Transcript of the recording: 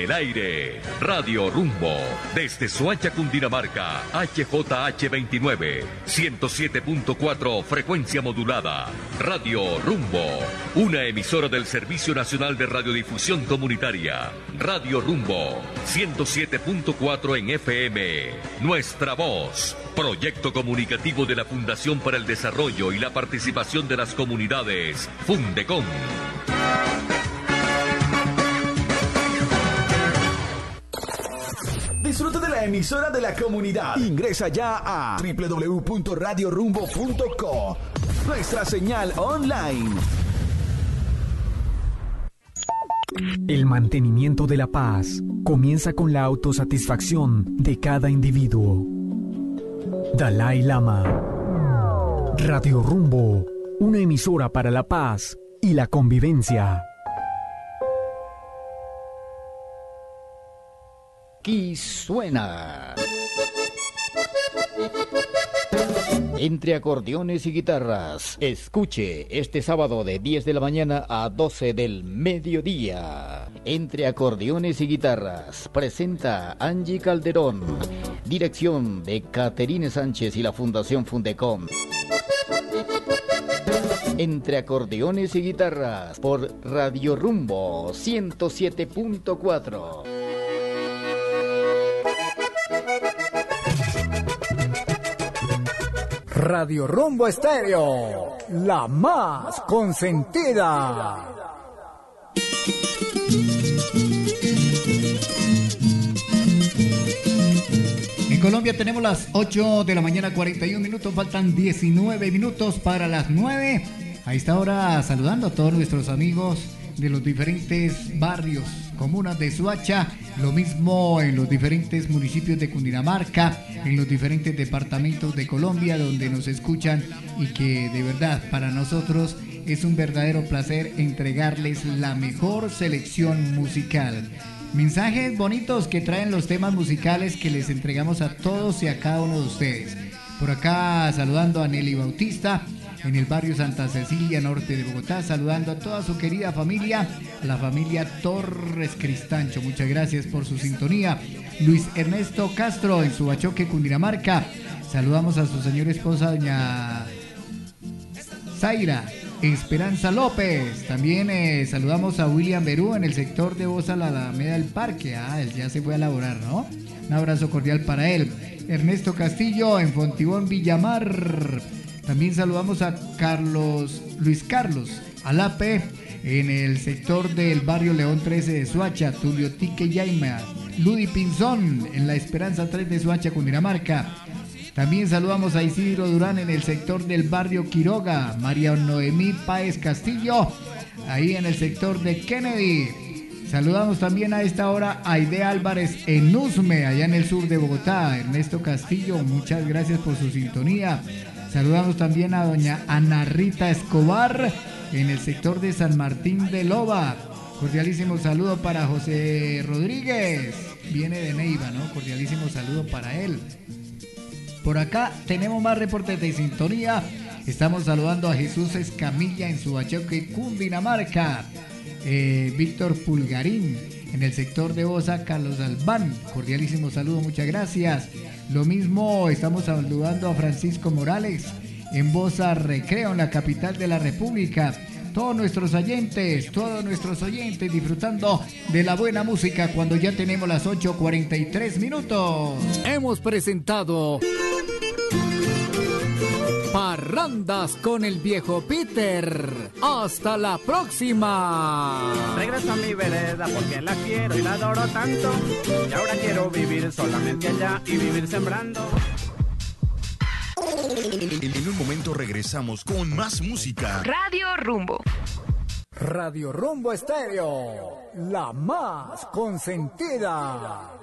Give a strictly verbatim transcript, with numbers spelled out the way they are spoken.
el aire, Radio Rumbo, desde Soacha, Cundinamarca, H J H veintinueve, ciento siete punto cuatro, frecuencia modulada. Radio Rumbo, una emisora del Servicio Nacional de Radiodifusión Comunitaria. Radio Rumbo, ciento siete punto cuatro en F M. Nuestra voz, proyecto comunicativo de la Fundación para el Desarrollo y la Participación de las Comunidades, Fundecom. Disfruta de la emisora de la comunidad. Ingresa ya a doble u doble u doble u punto radio rumbo punto co, nuestra señal online. El mantenimiento de la paz comienza con la autosatisfacción de cada individuo. Dalai Lama. Radio Rumbo, una emisora para la paz y la convivencia. Aquí suena. Entre acordeones y guitarras, escuche este sábado de diez de la mañana a doce del mediodía. Entre acordeones y guitarras, presenta Angie Calderón. Dirección de Caterine Sánchez y la Fundación Fundecom. Entre acordeones y guitarras, por Radio Rumbo ciento siete punto cuatro. Radio Rumbo Estéreo, la más consentida. En Colombia tenemos las ocho de la mañana, cuarenta y un minutos, faltan diecinueve minutos para las nueve. A esta hora saludando a todos nuestros amigos de los diferentes barrios, comunas de Soacha, lo mismo en los diferentes municipios de Cundinamarca, en los diferentes departamentos de Colombia donde nos escuchan, y que de verdad para nosotros es un verdadero placer entregarles la mejor selección musical. Mensajes bonitos que traen los temas musicales que les entregamos a todos y a cada uno de ustedes. Por acá saludando a Nelly Bautista en el barrio Santa Cecilia, norte de Bogotá, saludando a toda su querida familia, la familia Torres Cristancho. Muchas gracias por su sintonía. Luis Ernesto Castro en Subachoque, Cundinamarca. Saludamos a su señora esposa, doña Zaira Esperanza López. También eh, saludamos a William Berú en el sector de Bosa, la Alameda del Parque. Ah, él ya se fue a laborar, ¿no? Un abrazo cordial para él. Ernesto Castillo en Fontibón, Villamar. También saludamos a Carlos, Luis Carlos Alape en el sector del barrio León trece de Soacha, Tulio Tique Yaima, Ludi Pinzón en la Esperanza tres de Soacha, Cundinamarca. También saludamos a Isidro Durán en el sector del barrio Quiroga, María Noemí Páez Castillo, ahí en el sector de Kennedy. Saludamos también a esta hora a Aide Álvarez en Usme, allá en el sur de Bogotá. Ernesto Castillo, muchas gracias por su sintonía. Saludamos también a doña Ana Rita Escobar en el sector de San Martín de Loba. Cordialísimo saludo para José Rodríguez, viene de Neiva, ¿no? Cordialísimo saludo para él. Por acá tenemos más reportes de sintonía. Estamos saludando a Jesús Escamilla en Subachoque, Cundinamarca. Eh, Víctor Pulgarín en el sector de Bosa, Carlos Albán. Cordialísimo saludo, muchas gracias. Lo mismo estamos saludando a Francisco Morales en Bosa Recreo, en la capital de la República. Todos nuestros oyentes, todos nuestros oyentes disfrutando de la buena música cuando ya tenemos las ocho cuarenta y tres minutos. Hemos presentado Parrandas con el viejo Peter. Hasta la próxima. Regreso a mi vereda porque la quiero y la adoro tanto. Y ahora quiero vivir solamente allá y vivir sembrando. En un momento regresamos con más música. Radio Rumbo. Radio Rumbo Estéreo, la más consentida.